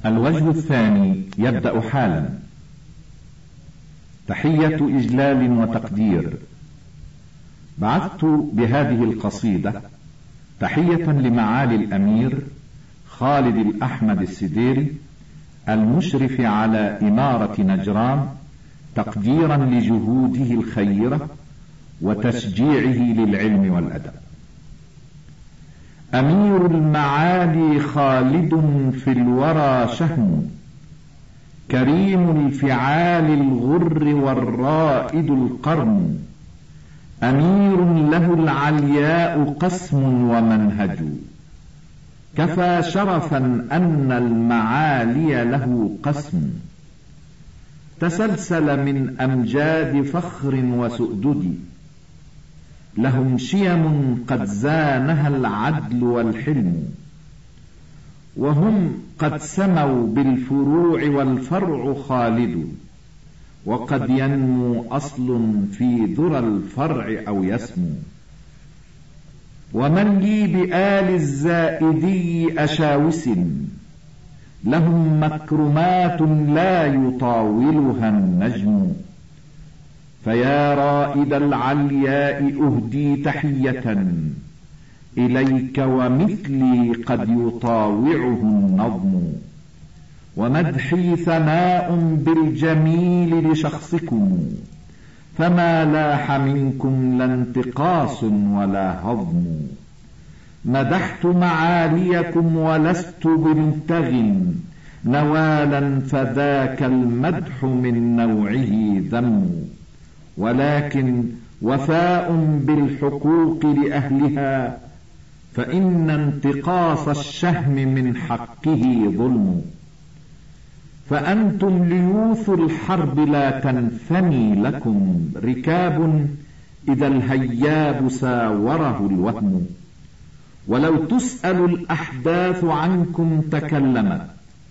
الوجه الثاني يبدأ حالا. تحية إجلال وتقدير. بعثت بهذه القصيدة تحية لمعالي الأمير خالد الأحمد السديري المشرف على إمارة نجران، تقديرا لجهوده الخيرة وتشجيعه للعلم والأدب. أمير المعالي خالد في الورى شهم، كريم الفعال الغر والرائد القرن، أمير له العلياء قسم ومنهج، كفى شرفا أن المعالي له قسم، تسلسل من أمجاد فخر وسؤدد، لهم شيم قد زانها العدل والحلم، وهم قد سموا بالفروع والفرع خالد، وقد ينمو أصل في ذرى الفرع أو يسمو. ومن لي بآل الزائدي أشاوس، لهم مكرمات لا يطاولها النجم، فيا رائد العلياء أهدي تحية إليك، ومثلي قد يطاوعه النظم، ومدحي ثناء بالجميل لشخصكم، فما لاح منكم لا انتقاص ولا هضم، مدحت معاليكم ولست بمبتغ نوالا، فذاك المدح من نوعه ذم، ولكن وفاء بالحقوق لأهلها، فإن انتقاص الشهم من حقه ظلم. فأنتم ليوث الحرب لا تنثني لكم ركاب، إذا الهياب ساوره الوهم، ولو تسأل الأحداث عنكم تكلمت،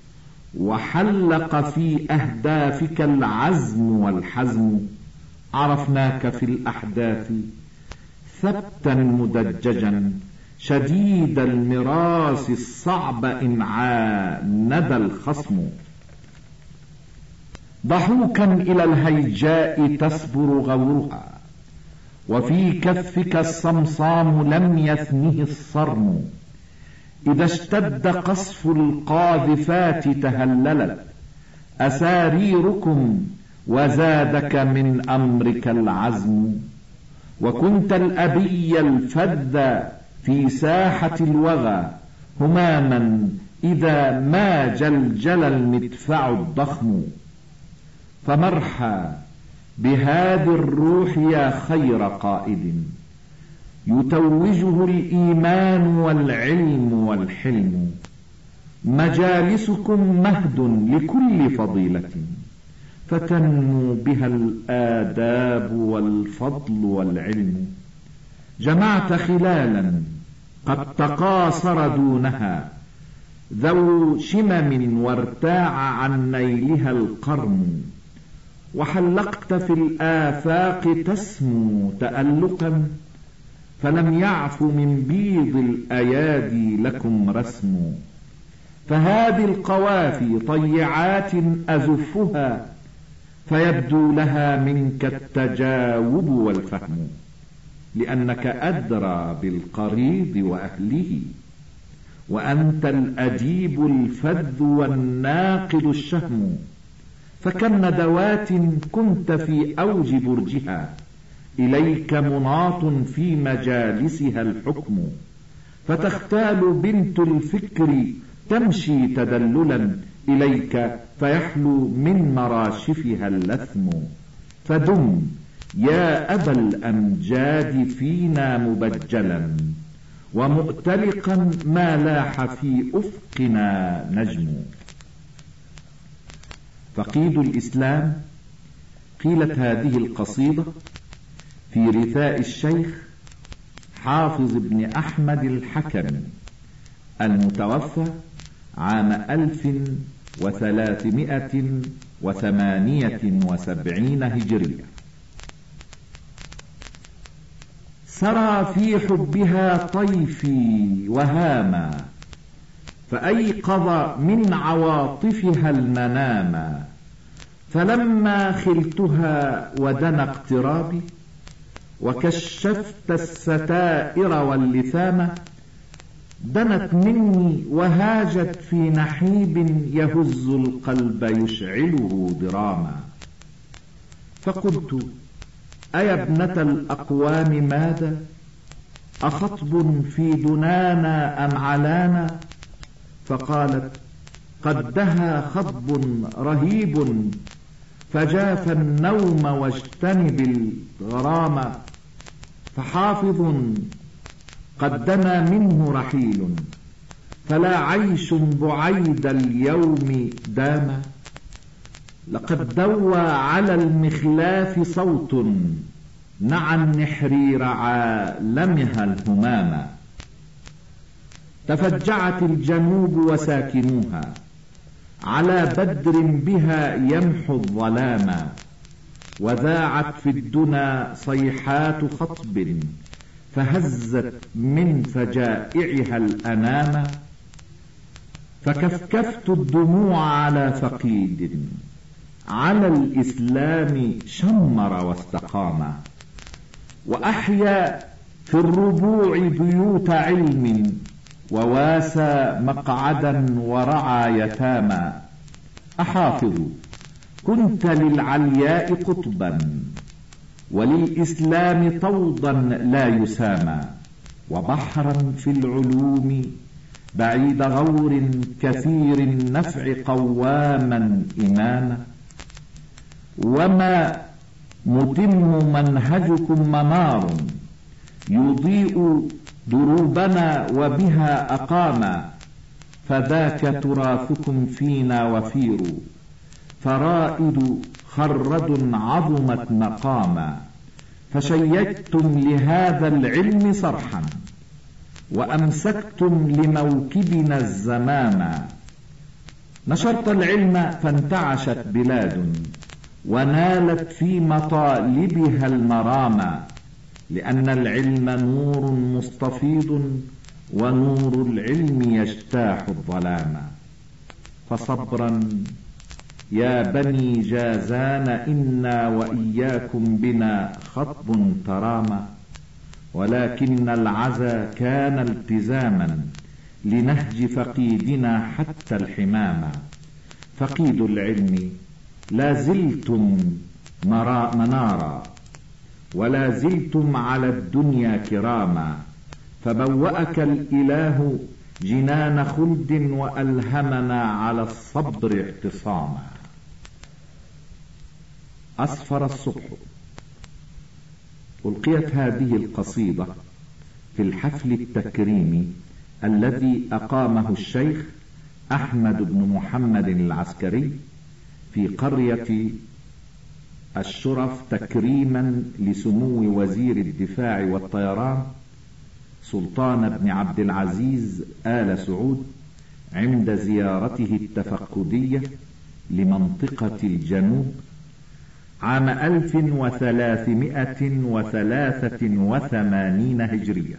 وحلق في أهدافك العزم والحزم، عرفناك في الأحداث ثبتا مدججا، شديد المراس الصعب إن عاند الخصم، ضحوكا إلى الهيجاء تصبر غورها، وفي كفك الصمصام لم يثنه الصرم، إذا اشتد قصف القاذفات تهللت أساريركم، وزادك من أمرك العزم، وكنت الأبي الفذ في ساحة الوغى هماما، إذا ما جلجل المدفع الضخم، فمرحى بهذه الروح يا خير قائد، يتوجه الإيمان والعلم والحلم، مجالسكم مهد لكل فضيلة، فتنمو بها الآداب والفضل والعلم، جمعت خلالا قد تقاصر دونها ذو شمم، وارتاع عن نيلها القرن، وحلقت في الآفاق تسمو تألقا، فلم يعف من بيض الأيادي لكم رسم، فهذه القوافي طيعات أزفها، فيبدو لها منك التجاوب والفهم، لأنك أدرى بالقريض وأهله، وأنت الأديب الفذ والناقد الشهم، فكم ندوات كنت في أوج برجها، إليك مناط في مجالسها الحكم، فتختال بنت الفكر تمشي تدللا إليك، فيحلو من مراشفها اللثم، فدم يا أبا الأمجاد فينا مبجلا، ومؤتلقا ما لاح في أفقنا نجم. فقيد الإسلام. قيلت هذه القصيدة في رثاء الشيخ حافظ بن أحمد الحكمي المتوفى عام 1378 هجرية. سرى في حبها طيفي وهاما، فأيقظ من عواطفها المنام. فلما خلتها ودنا اقترابي وكشفت الستائر واللثام، دنت مني وهاجت في نحيب يهز القلب يشعله ضراما. فقلت: أيا ابنة الأقوام ماذا؟ أخطب في دنانا أم علانا؟ فقالت: قد دها خطب رهيب، فجاف النوم واجتنب الغرام. فحافظ قد دنا منه رحيل، فلا عيش بعيد اليوم دام. لقد دوى على المخلاف صوت، نعى النحرير عالمها الهمام. تفجعت الجنوب وساكنوها، على بدر بها يمحو الظلام. وذاعت في الدنا صيحات خطب، فهزت من فجائعها الأنام. فكفكفت الدموع على فقيد، على الإسلام شمر واستقام. وأحيا في الربوع بيوت علم، وواسى مقعدا ورعى يتاما. أحافظ كنت للعلياء قطبا، وللإسلام طوضا لا يسامى. وبحرا في العلوم بعيد غور، كثير النفع قواما إماما. وما متم منهجكم منار، يضيء دروبنا وبها أقاما. فذاك تراثكم فينا وفير، فرائد خرد عظمت مقاما. فشيدتم لهذا العلم صرحا، وأمسكتم لموكبنا الزماما. نشرت العلم فانتعشت بلاد، ونالت في مطالبها المراما. لأن العلم نور مستفيض، ونور العلم يجتاح الظلام. فصبرا يا بني جازان، إنا وإياكم بنا خطب تراما. ولكن العزا كان التزاما، لنهج فقيدنا حتى الحماما. فقيد العلم لا زلتم منارا، ولا زلتم على الدنيا كراما. فبوأك الإله جنان خلد، وألهمنا على الصبر اعتصاما. أصفر الصبح. ألقيت هذه القصيدة في الحفل التكريمي الذي أقامه الشيخ أحمد بن محمد العسكري في قرية الشرف، تكريما لسمو وزير الدفاع والطيران سلطان بن عبد العزيز آل سعود، عند زيارته التفقدية لمنطقة الجنوب عام 1383 هجرية.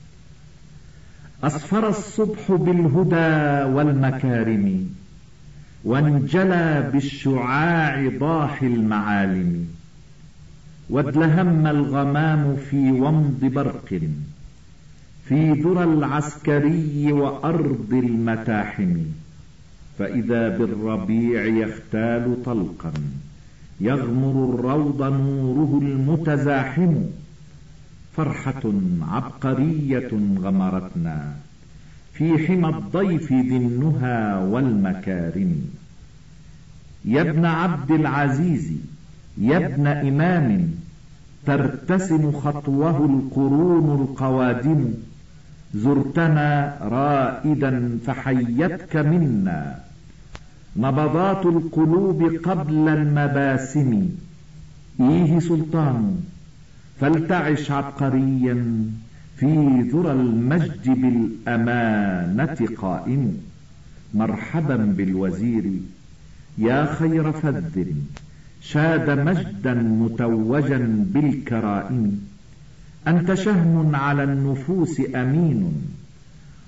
أصفر الصبح بالهدى والمكارم، وانجلى بالشعاع ضاح المعالم. وادلهم الغمام في ومض برق، في ذرى العسكري وأرض المتاحم. فإذا بالربيع يختال طلقا، يغمر الروض نوره المتزاحم. فرحة عبقرية غمرتنا، في حمى الضيف ذي النهى والمكارم. يا ابن عبد العزيز، يا ابن إمام، ترتسم خطوه القرون القوادم. زرتنا رائدا فحيتك منا، نبضات القلوب قبل المباسم. إيه سلطان، فلتعش عبقريا، في ذرى المجد بالأمانة قائم. مرحبا بالوزير يا خير فذ، شاد مجدا متوجا بالكرائم. أنت شهم على النفوس أمين،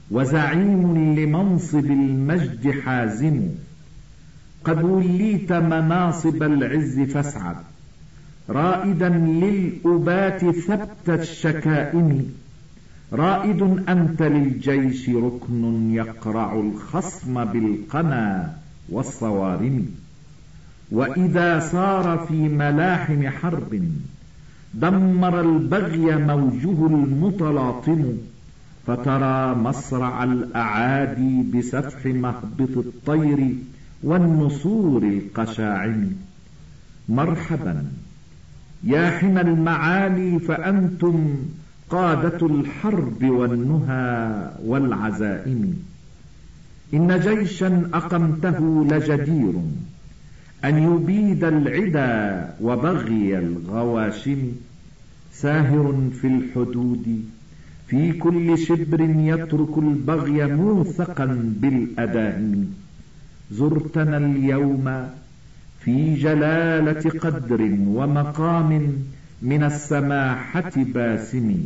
وزعيم لمنصب المجد حازم. قد وليت مناصب العز فاسعد، رائدا للأبات ثبت الشكائم. رائد أنت للجيش ركن يقرع الخصم بالقنا والصوارم. وإذا صار في ملاحم حرب دمر البغي موجه المتلاطم. فترى مصرع الأعادي بسفح مهبط الطير والنسور القشاعم. مرحبا يا حمى المعالي، فأنتم قادة الحرب والنهى والعزائم. إن جيشا أقمته لجدير أن يبيد العدا وبغي الغواشم. ساهر في الحدود في كل شبر يترك البغي موثقا بالأداهم. زرتنا اليوم في جلالة قدر ومقام من السماحة باسم.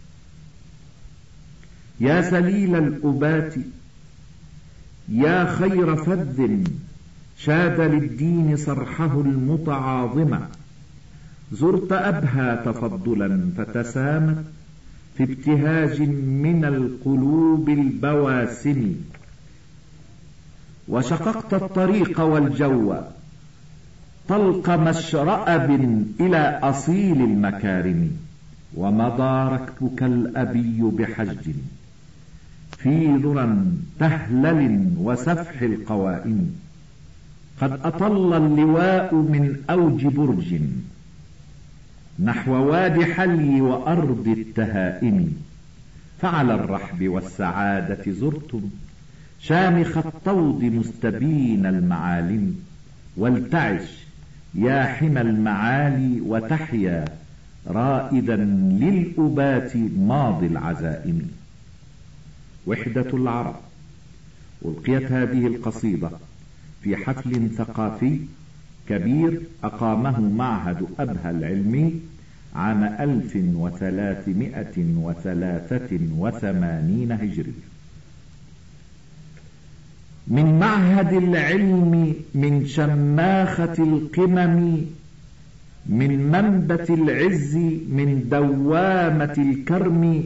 يا سليل الأبات يا خير فذ شاد للدين صرحه المتعاظم. زرت أبهى تفضلا فتسامت في ابتهاج من القلوب البواسم. وشققت الطريق والجو طلق مشرأب إلى أصيل المكارم. ومضى ركبك الأبي بحجد في ذرى تهلل وسفح القوائم. قد أطل اللواء من أوج برج نحو واد حلي وأرض التهائم. فعلى الرحب والسعادة زرتم شامخ الطود مستبين المعالم. ولتعش يا حمى المعالي وتحيا رائدا للأبات ماضي العزائم. وحدة العرب. ألقيت هذه القصيدة في حفل ثقافي كبير أقامه معهد أبهى العلمي عام 1383 هجري. من معهد العلم، من شماخة القمم، من منبت العز، من دوامة الكرم،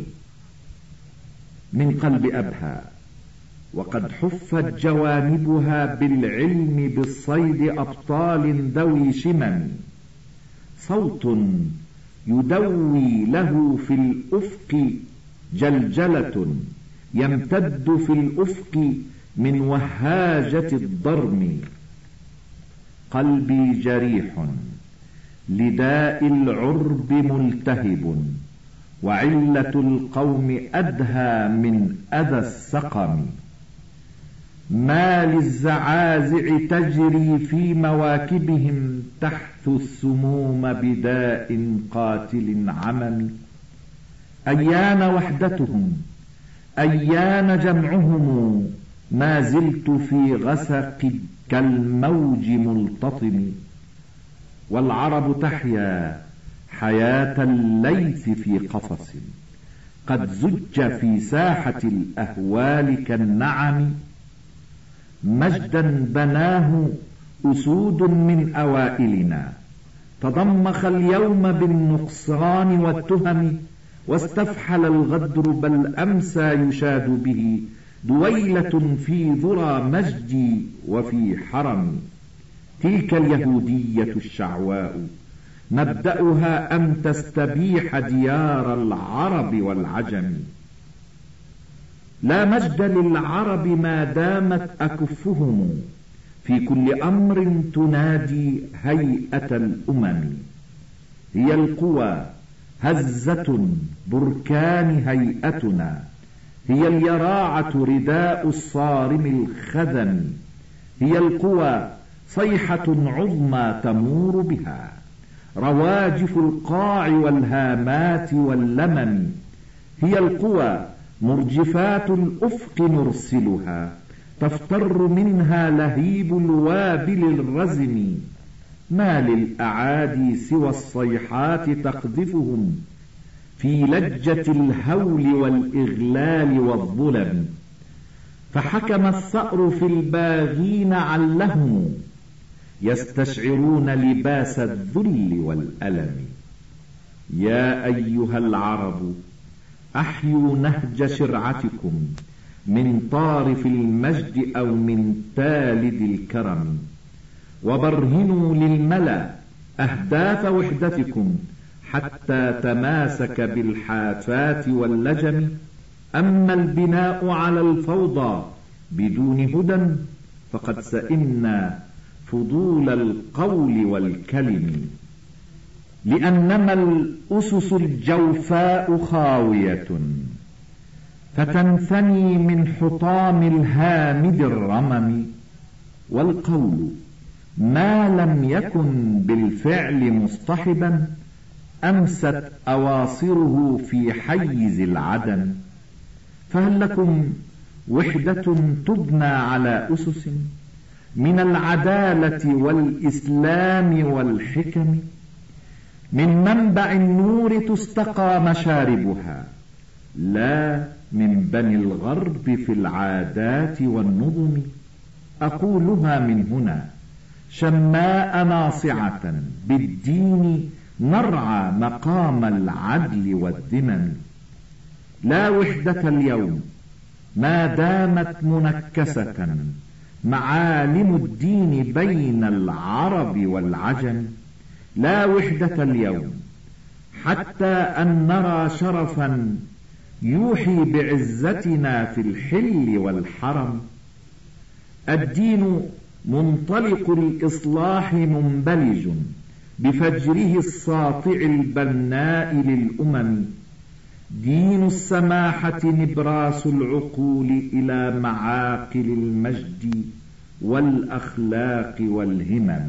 من قلب أبهى. وقد حفت جوانبها بالعلم بالصيد أبطال ذوي شمم. صوت يدوي له في الأفق جلجلة يمتد في الأفق من وهاجة الضرم. قلبي جريح لداء العرب ملتهب، وعلة القوم أدهى من أذى السقم. ما للزعازع تجري في مواكبهم تحث السموم بداء قاتل عمم. أيان وحدتهم، أيان جمعهم، ما زلت في غسق كالموج ملتطم. والعرب تحيا حياة الليث في قفص قد زج في ساحة الأهوال كالنعم. مجدا بناه أسود من أوائلنا، تضمخ اليوم بالنقصان والتهم. واستفحل الغدر بل أمسى يشاد به، دويلة في ذرى مجدي وفي حرم. تلك اليهودية الشعواء مبدأها أن تستبيح ديار العرب والعجم. لا مجد للعرب ما دامت أكفهم في كل أمر تنادي هيئة الأمم. هي القوى هزة بركان هيئتنا، هي اليراعة رداء الصارم الخذم. هي القوى صيحة عظمى تمور بها رواجف القاع والهامات واللمم. هي القوى مرجفات الأفق نرسلها، تفتر منها لهيب الوابل الرزم. ما للأعادي سوى الصيحات تقذفهم في لجة الهول والإغلال والظلم. فحكم الثأر في الباغين علهم يستشعرون لباس الذل والألم. يا أيها العرب أحيوا نهج شرعتكم من طارف المجد أو من تالد الكرم، وبرهنوا للملا أهداف وحدتكم حتى تماسك بالحافات واللجم. أما البناء على الفوضى بدون هدى فقد سئمنا فضول القول والكلم. لأنما الأسس الجوفاء خاوية فتنثني من حطام الهامد الرمم، والقول ما لم يكن بالفعل مصطحبا أمست أواصره في حيز العدم. فهل لكم وحدة تبنى على أسس من العدالة والإسلام والحكم، من منبع النور تستقى مشاربها، لا من بني الغرب في العادات والنظم. أقولها من هنا شماء ناصعة بالدين نرعى مقام العدل والذمم. لا وحدة اليوم ما دامت منكسة معالم الدين بين العرب والعجم. لا وحدة اليوم حتى أن نرى شرفا يوحي بعزتنا في الحل والحرم. الدين منطلق الإصلاح منبلج بفجره الساطع البناء للأمم. دين السماحة نبراس العقول إلى معاقل المجد والأخلاق والهمم.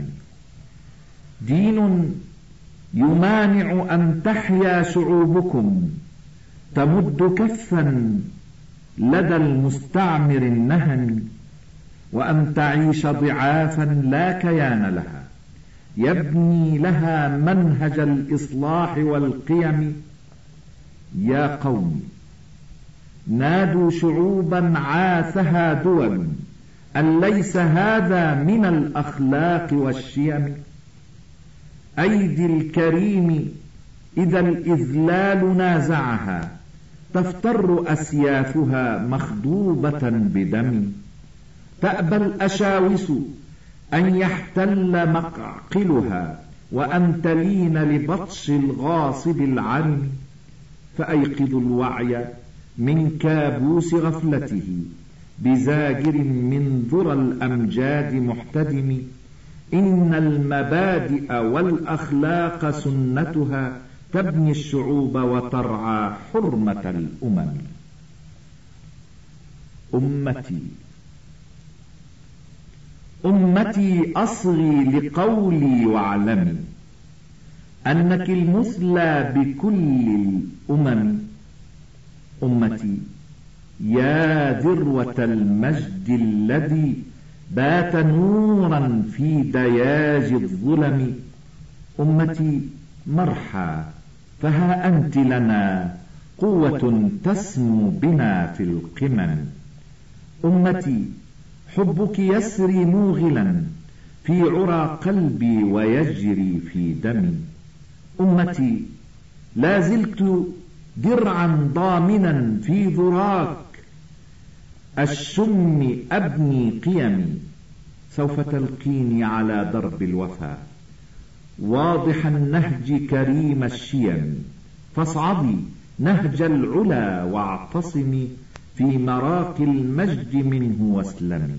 دين يمانع أن تحيا شعوبكم تمد كفا لدى المستعمر النهم، وأن تعيش ضعافا لا كيان لها يبني لها منهج الإصلاح والقيم. يا قوم نادوا شعوبا عاثها دول أن ليس هذا من الأخلاق والشيم. أيدي الكريم إذا الإذلال نازعها تفتر أسيافها مخضوبة بدم. تأبى الأشاوس أن يحتل مقعقلها وأن تلين لبطش الغاصب العرم. فأيقظوا الوعي من كابوس غفلته بزاجر من ذرى الأمجاد محتدم. إن المبادئ والأخلاق سنتها تبني الشعوب وترعى حرمة الأمم. أمتي أصغي لقولي واعلمي أنك المثلى بكل الأمم. أمتي يا ذروة المجد الذي بات نورا في دياج الظلم. أمتي مرحى فها أنت لنا قوة تسمو بنا في القمم. أمتي حبك يسري موغلا في عرى قلبي ويجري في دمي. أمتي لا زلت درعا ضامنا في ذراك الشم أبني قيمي. سوف تلقيني على درب الوفا واضح النهج كريم الشيم. فاصعدي نهج العلا واعتصمي في مراقي المجد منه واسلمي.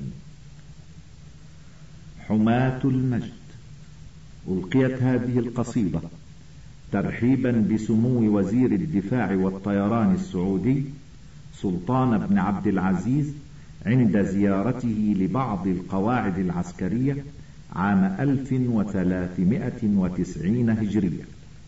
حماة المجد. ألقيت هذه القصيدة ترحيبا بسمو وزير الدفاع والطيران السعودي سلطان بن عبد العزيز عند زيارته لبعض القواعد العسكرية عام 1390 هجرية.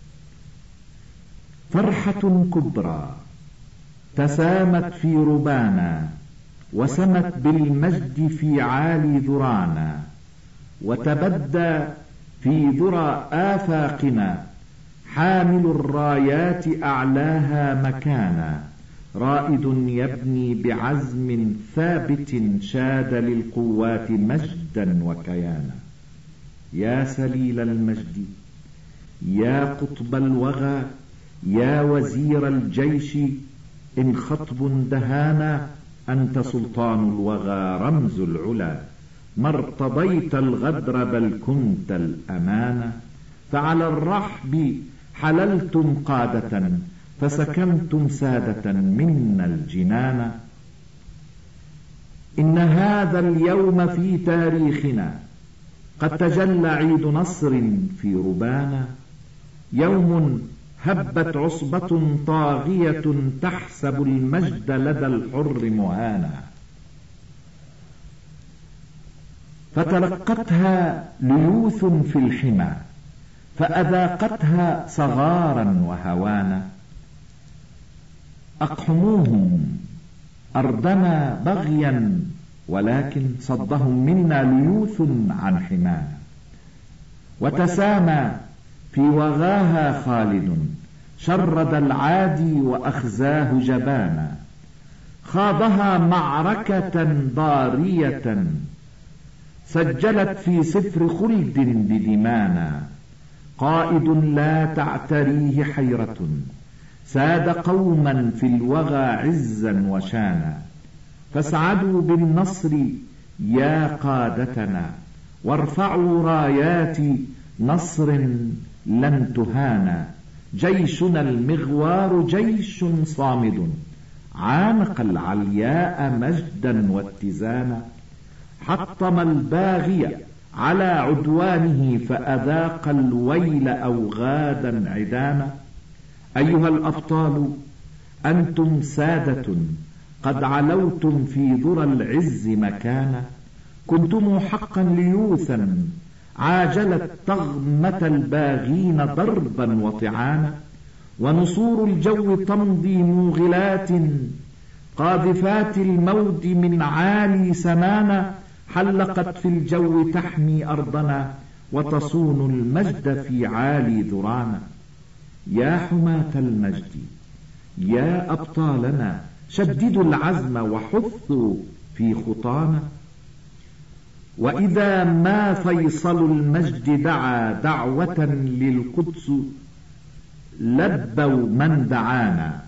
فرحة كبرى تسامت في ربانا وسمت بالمجد في عالي ذرانا، وتبدى في ذرى آفاقنا حامل الرايات أعلاها مكانا، رائد يبني بعزم ثابت شاد للقوات مجدا وكيانا. يا سليل المجد، يا قطب الوغى، يا وزير الجيش، إن خطب دهانا أنت سلطان الوغى رمز العلا. ما ارتضيت الغدر بل كنت الأمانة، فعلى الرحب حللتم قادة، فسكنتم سادة منا الجنان. إن هذا اليوم في تاريخنا قد تجلى عيد نصر في ربانا، يوم هبت عصبة طاغية تحسب المجد لدى الحر مهانا، فتلقتها ليوث في الحمى فأذاقتها صغارا وهوانا. أقحموهم أرضنا بغيا، ولكن صدهم منا ليوث عن حمانا. وتسامى في وغاها خالد، شرد العادي وأخزاه جبانا. خاضها معركة ضارية، سجلت في سفر خلد بدمانا. قائد لا تعتريه حيرة، ساد قوما في الوغى عزا وشانا. فاسعدوا بالنصر يا قادتنا، وارفعوا رايات نصر لن تهانا. جيشنا المغوار جيش صامد، عانق العلياء مجدا واتزانا. حطم الباغي على عدوانه، فأذاق الويل أوغادا عدانا. أيها الأبطال، أنتم سادة قد علوتم في ذرى العز مكانا. كنتم حقا ليوثا عاجلت طغمة الباغين ضربا وطعانا. ونصور الجو تمضي موغلات، قاذفات الموت من عالي سمانا. حلقت في الجو تحمي أرضنا، وتصون المجد في عالي ذرانا. يا حماة المجد، يا أبطالنا، شددوا العزم وحثوا في خطانا. وإذا ما فيصل المجد دعا دعوة للقدس، لبوا من دعانا.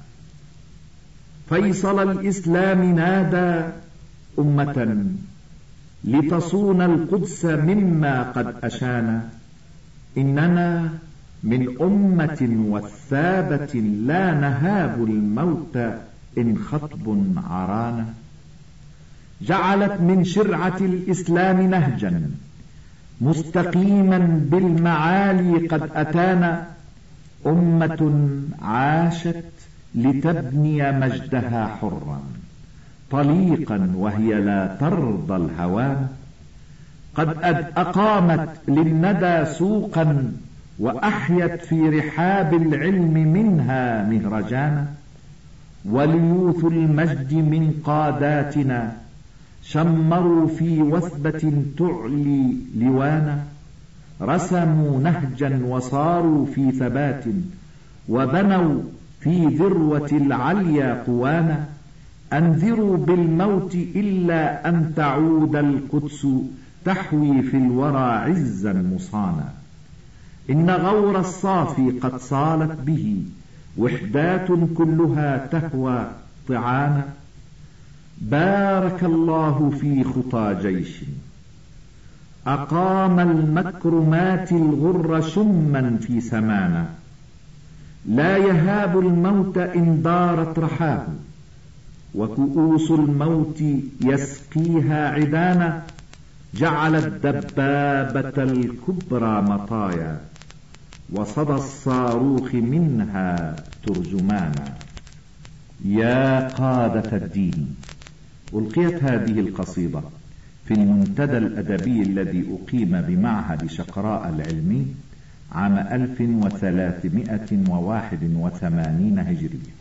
فيصل الإسلام نادى أمة، لتصون القدس مما قد أشانا. إننا من أمة وثابة، لا نهاب الموت إن خطب عرانا. جعلت من شرعة الإسلام نهجا مستقيما بالمعالي قد أتانا. أمة عاشت لتبني مجدها حرا طليقا، وهي لا ترضى الهوان. قد أقامت للندى سوقا، وأحيت في رحاب العلم منها مهرجانا. وليوث المجد من قاداتنا، شمروا في وثبة تعلي لوانا. رسموا نهجا وصاروا في ثبات، وبنوا في ذروة العليا قوانا. أنذروا بالموت إلا أن تعود القدس، تحوي في الورى عزا مصانا. إن غور الصافي قد صالت به، وحدات كلها تهوى طعانا. بارك الله في خطى جيش، أقام المكرمات الغر شما في سمانا. لا يهاب الموت إن دارت رحاه، وكؤوس الموت يسقيها عدانا. جعل الدبابة الكبرى مطايا، وصدى الصاروخ منها ترجمانا. يا قادة الدين، ألقيت هذه القصيدة في المنتدى الأدبي الذي أقيم بمعهد شقراء العلمي عام 1381 هجرية.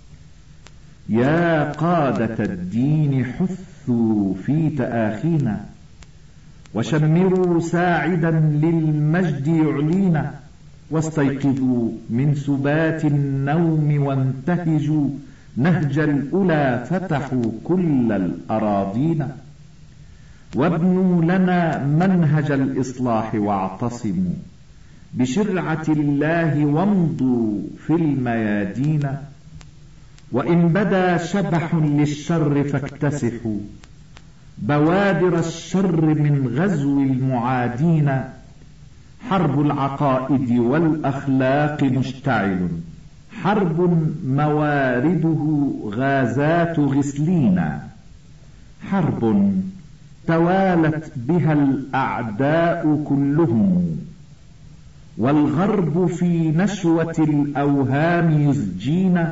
يا قادة الدين، حثوا في تآخينا، وشمروا ساعدا للمجد يعلينا. واستيقظوا من سبات النوم، وانتهجوا نهج الأولى فتحوا كل الأراضين. وابنوا لنا منهج الإصلاح واعتصموا بشرعة الله وامضوا في الميادين. وإن بدا شبح للشر فاكتسحوا بوادر الشر من غزو المعادين. حرب العقائد والأخلاق مشتعل، حرب موارده غازات غسلين. حرب توالت بها الأعداء كلهم، والغرب في نشوة الأوهام يزجين.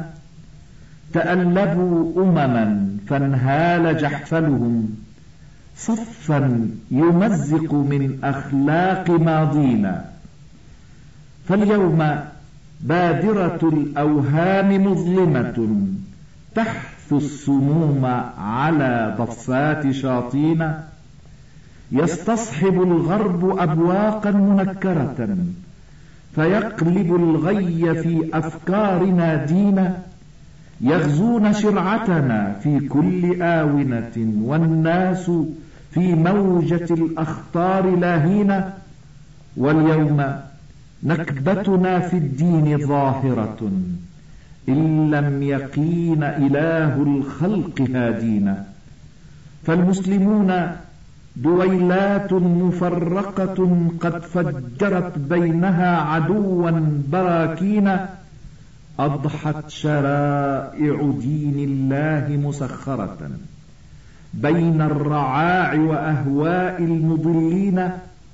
تألبوا أمما فانهال جحفلهم، صفا يمزق من أخلاق ماضينا. فاليوم بادرة الأوهام مظلمة تحث السموم على ضفات شاطين. يستصحب الغرب أبواقا منكرة فيقلب الغي في أفكارنا دينا. يغزون شرعتنا في كل آونة، والناس في موجة الأخطار لاهين. واليوم نكبتنا في الدين ظاهرة، إن لم يقين إله الخلق هادينا. فالمسلمون دويلات مفرقة قد فجرت بينها عدوا براكينا. أضحت شرائع دين الله مسخرة بين الرعاع وأهواء المضلين.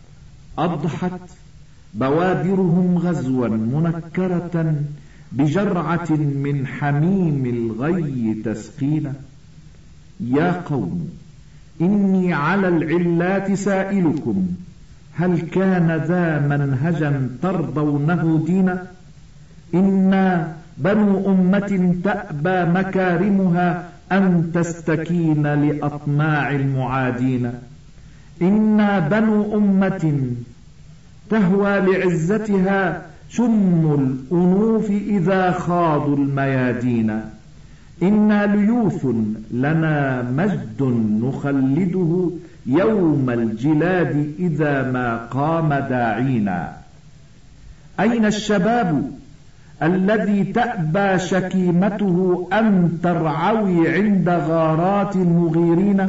أضحت بوادرهم غزوا منكرة بجرعة من حميم الغي تسقينا. يا قوم إني على العلات سائلكم، هل كان ذا منهجا ترضونه دينا؟ إنا بنو أمة تأبى مكارمها أن تستكين لأطماع المعادين. إنا بنو أمة تهوى لعزتها شم الأنوف إذا خاضوا الميادين. إنا ليوث لنا مجد نخلده يوم الجلاد إذا ما قام داعينا. أين الشباب الذي تأبى شكيمته أن ترعوي عند غارات المغيرين؟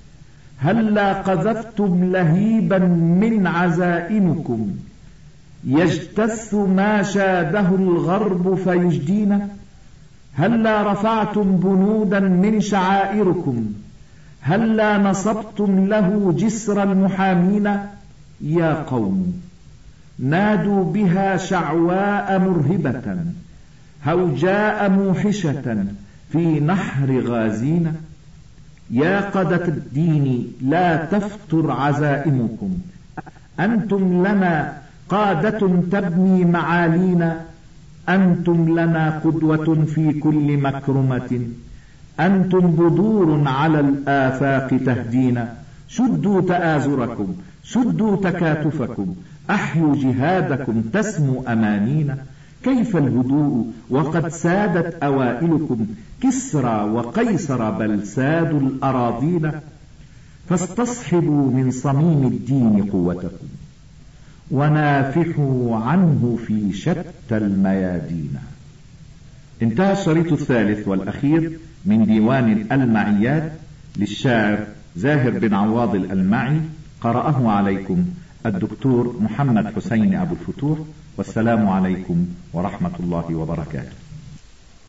هلا قذفتم لهيبا من عزائمكم يجتث ما شاده الغرب فيجدينا؟ هلا رفعتم بنودا من شعائركم؟ هلا نصبتم له جسر المحامين؟ يا قوم نادوا بها شعواء مرهبة هوجاء موحشة في نحر غازين. يا قادة الدين لا تفتر عزائمكم، أنتم لنا قادة تبني معالينا. أنتم لنا قدوة في كل مكرمة، أنتم بدور على الآفاق تهدينا. شدوا تآزركم، شدوا تكاتفكم، أحيوا جهادكم تسمو أمانينا. كيف الهدوء وقد سادت أوائلكم كسرى وقيصر بل سادوا الأراضين. فاستصحبوا من صميم الدين قوتكم ونافحوا عنه في شتى الميادين. انتهى الشريط الثالث والأخير من ديوان المعيات للشاعر زاهر بن عواض الألمعي. قرأه عليكم الدكتور محمد حسين أبو الفتوح، والسلام عليكم ورحمة الله وبركاته.